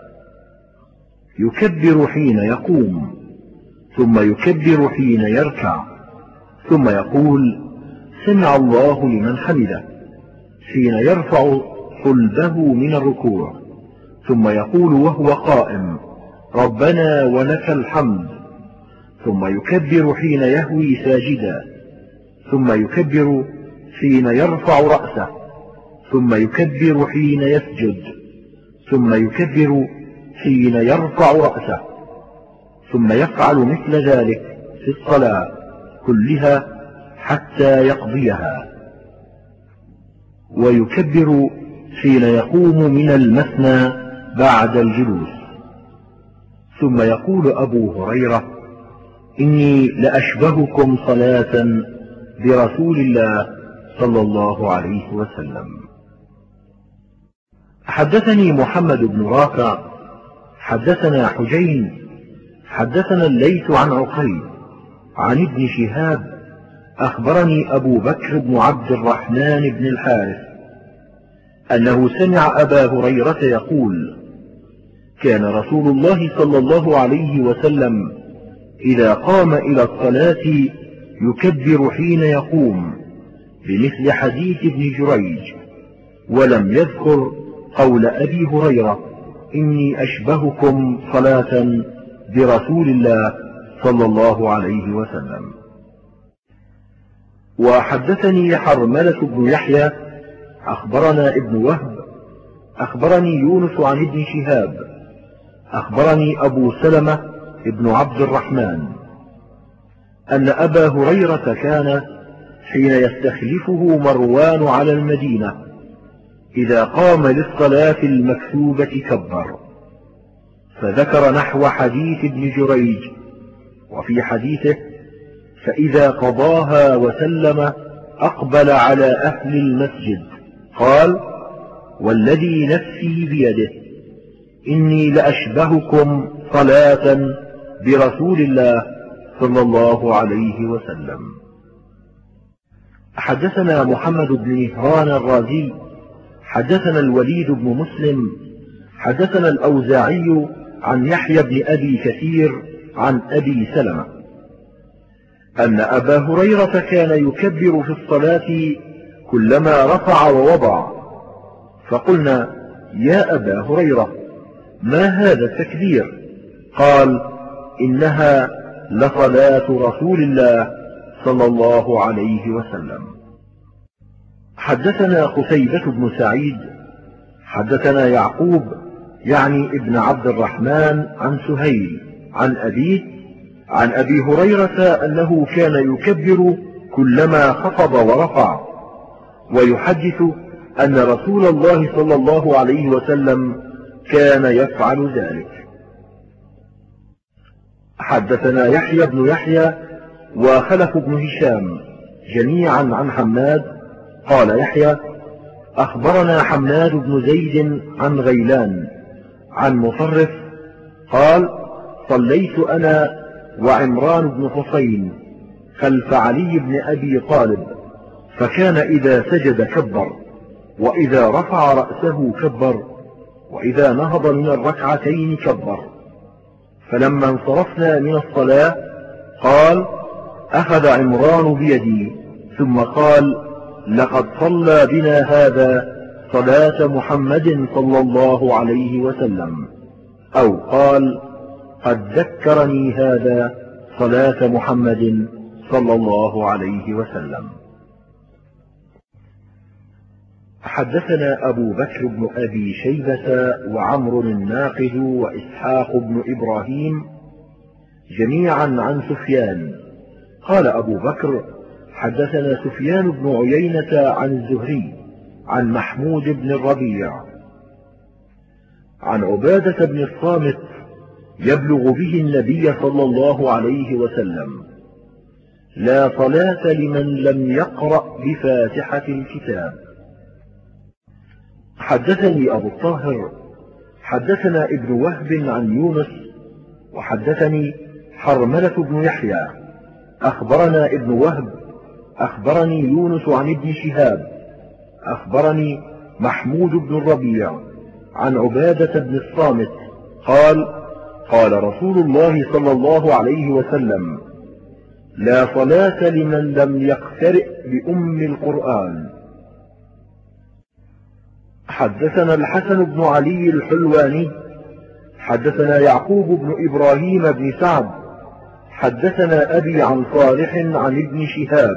يكبر حين يقوم، ثم يكبر حين يركع، ثم يقول: سمع الله لمن حمده، حين يرفع صلبه من الركوع، ثم يقول وهو قائم: ربنا ولك الحمد، ثم يكبر حين يهوي ساجدا، ثم يكبر حين يرفع رأسه، ثم يكبر حين يسجد، ثم يكبر حين يرفع رأسه، ثم يفعل مثل ذلك في الصلاة كلها حتى يقضيها. ويكبر حين يقوم من المثنى بعد الجلوس. ثم يقول أبو هريرة: إني لأشبهكم صلاة برسول الله صلى الله عليه وسلم. حدثني محمد بن رافع حدثنا حجين حدثنا الليث عن عقيل عن ابن شهاب أخبرني أبو بكر بن عبد الرحمن بن الحارث أنه سمع أبا هريرة يقول: كان رسول الله صلى الله عليه وسلم إذا قام إلى الصلاة يكبر حين يقوم، بمثل حديث ابن جريج، ولم يذكر قول أبي هريرة: إني أشبهكم صلاة برسول الله صلى الله عليه وسلم. وحدثني حرملة بن يحيى أخبرنا ابن وهب أخبرني يونس عن ابن شهاب أخبرني أبو سلمة ابن عبد الرحمن أن أبا هريرة كان حين يستخلفه مروان على المدينة إذا قام للصلاة المكتوبة كبر، فذكر نحو حديث ابن جريج، وفي حديثه فإذا قضاها وسلم أقبل على أهل المسجد قال: والذي نفسي بيده إني لأشبهكم صلاة برسول الله صلى الله عليه وسلم. حدثنا محمد بن مهران الرازي حدثنا الوليد بن مسلم حدثنا الأوزاعي عن يحيى بن أبي كثير عن أبي سلمة أن أبا هريرة كان يكبر في الصلاة كلما رفع ووضع، فقلنا: يا أبا هريرة، ما هذا التكبير؟ قال: إنها لصلاة رسول الله صلى الله عليه وسلم. حدثنا قتيبة بن سعيد حدثنا يعقوب يعني ابن عبد الرحمن عن سهيل عن أبيه عن أبي هريرة أنه كان يكبر كلما خفض ورفع، ويحدث أن رسول الله صلى الله عليه وسلم كان يفعل ذلك. حدثنا يحيى بن يحيى وخلف بن هشام جميعا عن حماد قال يحيى: أخبرنا حماد بن زيد عن غيلان عن مصرف قال: صليت أنا وعمران بن حسين خلف علي بن أبي طالب، فكان إذا سجد كبر، وإذا رفع رأسه كبر، وإذا نهض من الركعتين كبر. فلما انصرفنا من الصلاة قال: أخذ عمران بيدي ثم قال: لقد صلى بنا هذا صلاة محمد صلى الله عليه وسلم، أو قال: قد ذكرني هذا صلاة محمد صلى الله عليه وسلم. حدثنا أبو بكر بن أبي شيبة وعمر الناقد وإسحاق بن إبراهيم جميعا عن سفيان قال أبو بكر: حدثنا سفيان بن عيينة عن الزهري عن محمود بن الربيع عن عبادة بن الصامت يبلغ به النبي صلى الله عليه وسلم: لا صلاة لمن لم يقرأ بفاتحة الكتاب. حدثني أبو الطاهر حدثنا ابن وهب عن يونس وحدثني حرملة بن يحيى أخبرنا ابن وهب أخبرني يونس عن ابن شهاب أخبرني محمود بن الربيع عن عبادة بن الصامت قال: قال رسول الله صلى الله عليه وسلم: لا صلاة لمن لم يقترئ بأم القرآن. حدثنا الحسن بن علي الحلواني حدثنا يعقوب بن إبراهيم بن سعد حدثنا أبي عن صالح عن ابن شهاب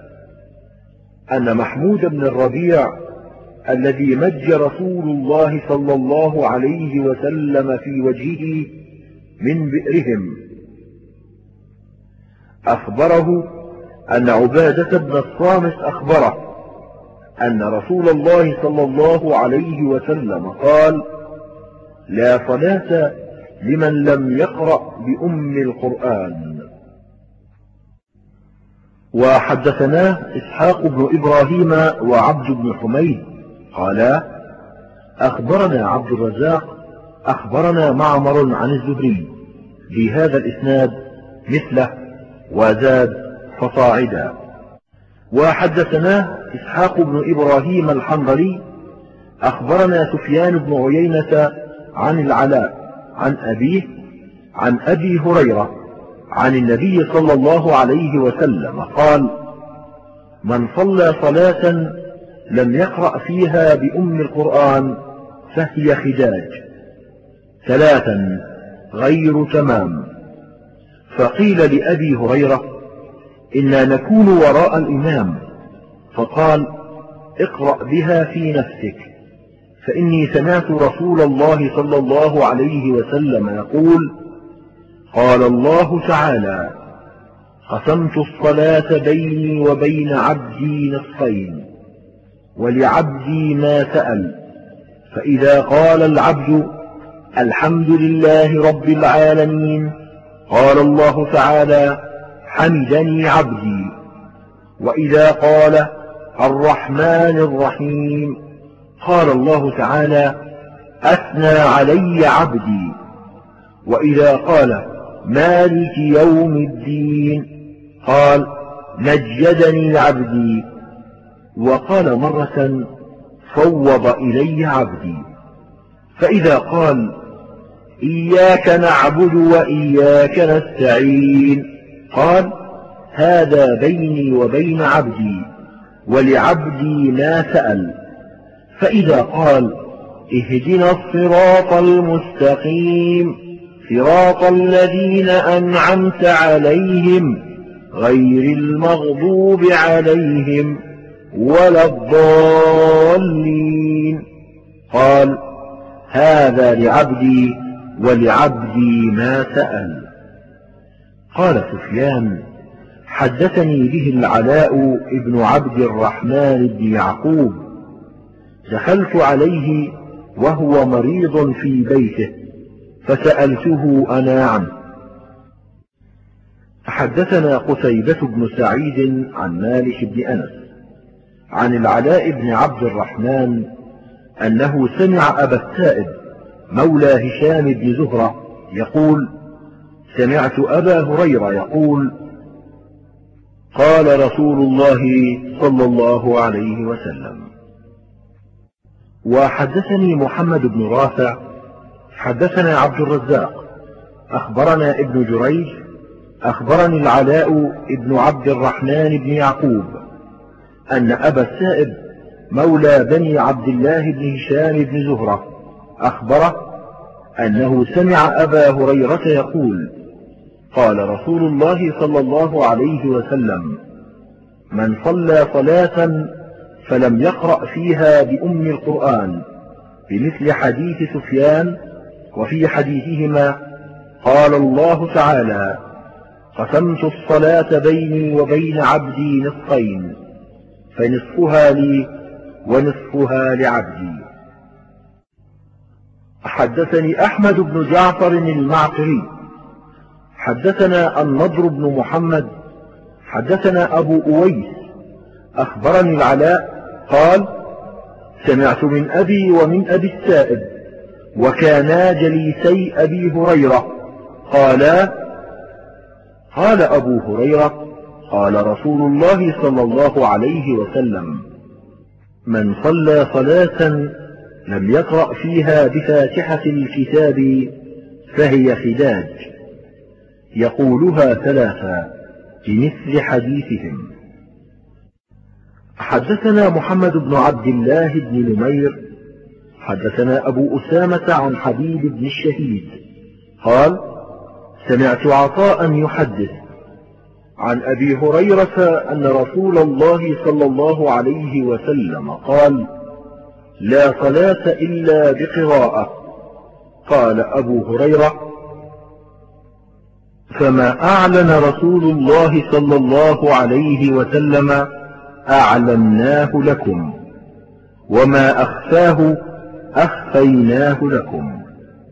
أن محمود بن الربيع الذي مج رسول الله صلى الله عليه وسلم في وجهه من بئرهم أخبره أن عبادة بن الصامت أخبره أن رسول الله صلى الله عليه وسلم قال: لا صلاة لمن لم يقرأ بأم القرآن. وحدثناه إسحاق بن إبراهيم وعبد بن حميد قالا: أخبرنا عبد الرزاق أخبرنا معمر عن الزهري بهذا الإسناد مثله وزاد فصاعدا. وحدثناه إسحاق بن إبراهيم الحنظلي أخبرنا سفيان بن عيينة عن العلاء عن أبيه عن أبي هريرة عن النبي صلى الله عليه وسلم قال: من صلى صلاة لم يقرأ فيها بأم القرآن فهي خداج 3 غير تمام. فقيل لأبي هريرة: إنا نكون وراء الإمام، فقال: اقرأ بها في نفسك، فإني سمعت رسول الله صلى الله عليه وسلم يقول: قال الله تعالى: قسمت الصلاة بيني وبين عبدي نصفين، ولعبدي ما سأل، فإذا قال العبد: الحمد لله رب العالمين، قال الله تعالى: حمدني عبدي. وإذا قال: الرحمن الرحيم، قال الله تعالى: أثنى علي عبدي. وإذا قال: مالك يوم الدين، قال: مجدني عبدي. وقال مرة: فوض إلي عبدي. فإذا قال: إياك نعبد وإياك نستعين، قال: هذا بيني وبين عبدي، ولعبدي ما سأل. فإذا قال: اهدنا الصراط المستقيم، صراط الذين أنعمت عليهم غير المغضوب عليهم ولا الضالين، قال: هذا لعبدي ولعبدي ما سأل. قال سفيان: حدثني به العلاء ابن عبد الرحمن بن يعقوب، دخلت عليه وهو مريض في بيته فسألته أنا عنه. حدثنا قتيبة بن سعيد عن مالك بن أنس عن العلاء بن عبد الرحمن أنه سمع أبا السائب مولى هشام بن زهرة يقول: سمعت أبا هريرة يقول: قال رسول الله صلى الله عليه وسلم. وحدثني محمد بن رافع حدثنا عبد الرزاق أخبرنا ابن جريج أخبرني العلاء ابن عبد الرحمن بن يعقوب أن أبا السائب مولى بني عبد الله بن هشام بن زهرة أخبره أنه سمع أبا هريرة يقول: قال رسول الله صلى الله عليه وسلم: من صلى صلاة فلم يقرأ فيها بأم القرآن بمثل حديث سفيان، وفي حديثهما قال الله تعالى: قسمت الصلاة بيني وبين عبدي نصفين، فنصفها لي ونصفها لعبدي. حدثني أحمد بن جعفر المعقري حدثنا النضر بن محمد حدثنا أبو أويس أخبرني العلاء قال: سمعت من أبي ومن أبي السائب وكانا جليسي أبي هريرة قالا: قال أبو هريرة: قال رسول الله صلى الله عليه وسلم: من صلى صلاة لم يقرأ فيها بفاتحة الكتاب فهي خداج، يقولها ثلاثا بمثل حديثهم. حدثنا محمد بن عبد الله بن نمير حدثنا أبو أسامة عن حبيب بن الشهيد قال: سمعت عطاء يحدث عن أبي هريرة أن رسول الله صلى الله عليه وسلم قال: لا صلاة إلا بقراءة. قال أبو هريرة: فما أعلن رسول الله صلى الله عليه وسلم أعلمناه لكم، وما أخفاه أخفيناه لكم.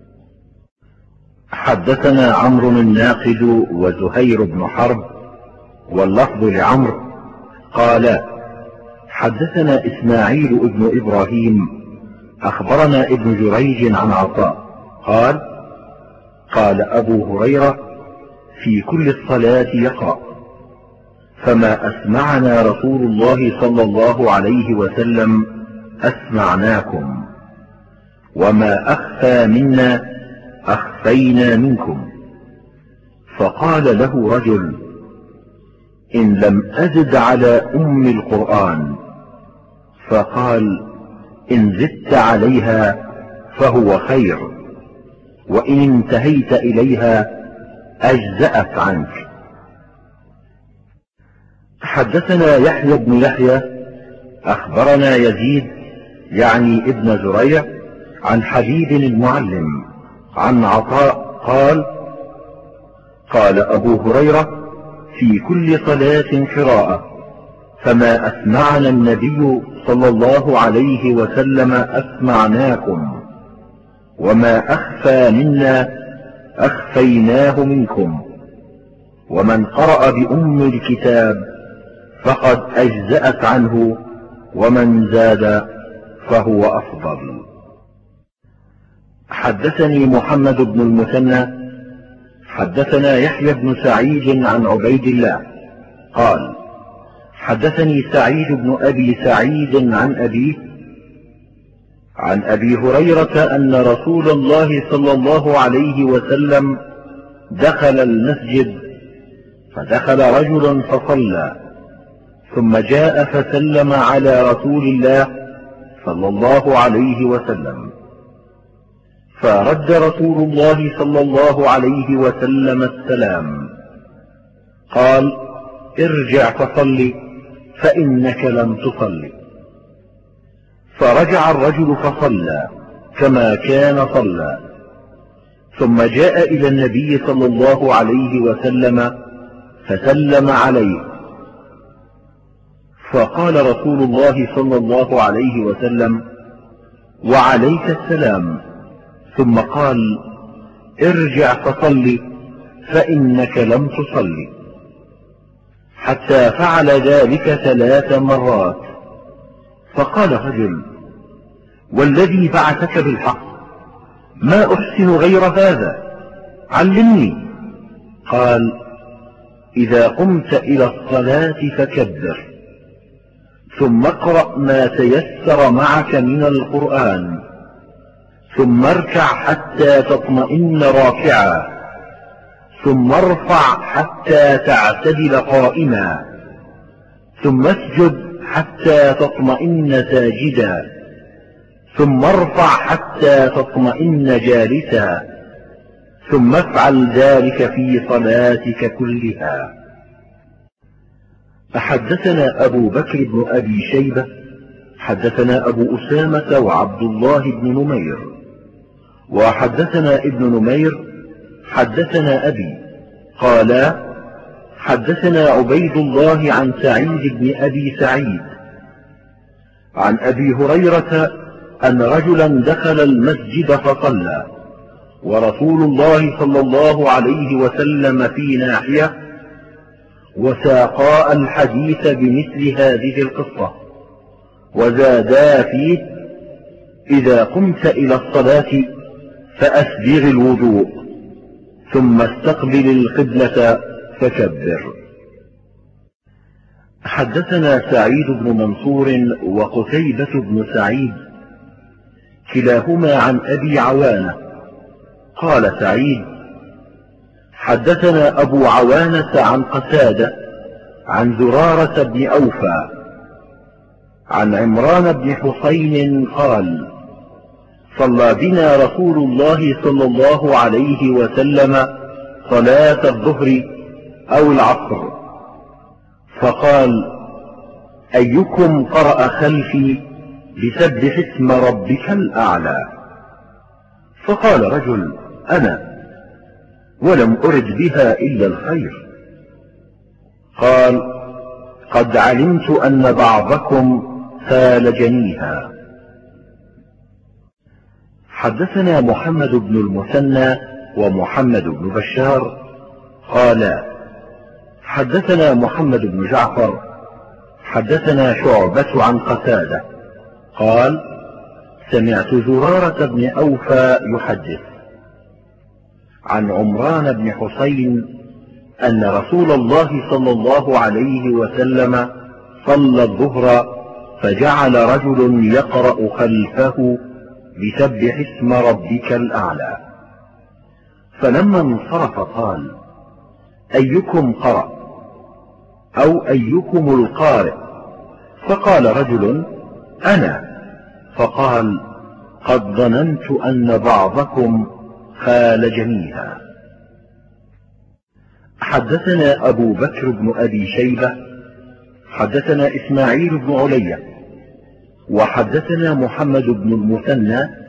حدثنا عمرو الناقد وزهير بن حرب واللفظ لعمرو قال: حدثنا إسماعيل ابن إبراهيم أخبرنا ابن جريج عن عطاء قال: قال أبو هريرة: في كل الصلاة يقرأ، فما أسمعنا رسول الله صلى الله عليه وسلم أسمعناكم، وما أخفى منا أخفينا منكم. فقال له رجل: إن لم أزد على أم القرآن. فقال: إن زدت عليها فهو خير، وإن انتهيت إليها أجزأت عنك. حدثنا يحيى بن يحيى أخبرنا يزيد يعني ابن زريع عن حبيب المعلم عن عطاء قال: قال أبو هريرة: في كل صلاة قراءة، فما أسمعنا النبي صلى الله عليه وسلم أسمعناكم، وما أخفى منا أخفيناه منكم، ومن قرأ بأم الكتاب فقد أجزأت عنه، ومن زاد فهو أفضل. حدثني محمد بن المثنى حدثنا يحيى بن سعيد عن عبيد الله قال: حدثني سعيد بن أبي سعيد عن أبيه عن أبي هريرة أن رسول الله صلى الله عليه وسلم دخل المسجد، فدخل رجل فصلى، ثم جاء فسلم على رسول الله صلى الله عليه وسلم، فرد رسول الله صلى الله عليه وسلم السلام، قال: ارجع فصل فإنك لم تصل. فرجع الرجل فصلى كما كان صلى، ثم جاء إلى النبي صلى الله عليه وسلم فسلم عليه، فقال رسول الله صلى الله عليه وسلم: وعليك السلام، ثم قال: ارجع فصل فإنك لم تصل، حتى فعل ذلك 3 مرات. فقال رجل: والذي بعثك بالحق ما أحسن غير هذا، علمني. قال: إذا قمت إلى الصلاة فكبر، ثم اقرأ ما تيسر معك من القرآن، ثم اركع حتى تطمئن راكعا، ثم ارفع حتى تعتدل قائما، ثم اسجد حتى تطمئن ساجدا، ثم ارفع حتى تطمئن جالسا، ثم افعل ذلك في صلاتك كلها. حدثنا أبو بكر بن أبي شيبة حدثنا أبو أسامة وعبد الله بن نمير، وحدثنا ابن نمير حدثنا أبي قالا: حدثنا عبيد الله عن سعيد بن أبي سعيد عن أبي هريرة أن رجلا دخل المسجد فصلى، ورسول الله صلى الله عليه وسلم في ناحية، وساقا الحديث بمثل هذه القصة، وزادا فيه: إذا قمت إلى الصلاة فأسبغ الوضوء، ثم استقبل القبلة فكبر. حدثنا سعيد بن منصور وقتيبة بن سعيد كلاهما عن أبي عوانة قال سعيد: حدثنا أبو عوانة عن قتادة عن زرارة بن أوفى عن عمران بن حسين قال: صلى بنا رسول الله صلى الله عليه وسلم صلاة الظهر أو العصر، فقال: أيكم قرأ خلفي بسبح اسم ربك الأعلى؟ فقال رجل: أنا، ولم أرد بها إلا الخير. قال: قد علمت أن بعضكم خالجنيها. حدثنا محمد بن المثنى ومحمد بن بشار قالا: حدثنا محمد بن جعفر حدثنا شعبة عن قتادة قال: سمعت زرارة بن أوفى يحدث عن عمران بن حسين أن رسول الله صلى الله عليه وسلم صلى الظهر، فجعل رجل يقرأ خلفه بسبح اسم ربك الأعلى، فلما انصرف قال: أيكم قرأ أو أيكم القارئ؟ فقال رجل: أنا. فقال: قد ظننت أن بعضكم خالجنيها. حدثنا أبو بكر بن أبي شيبة حدثنا إسماعيل بن علية وحدثنا محمد بن المثنى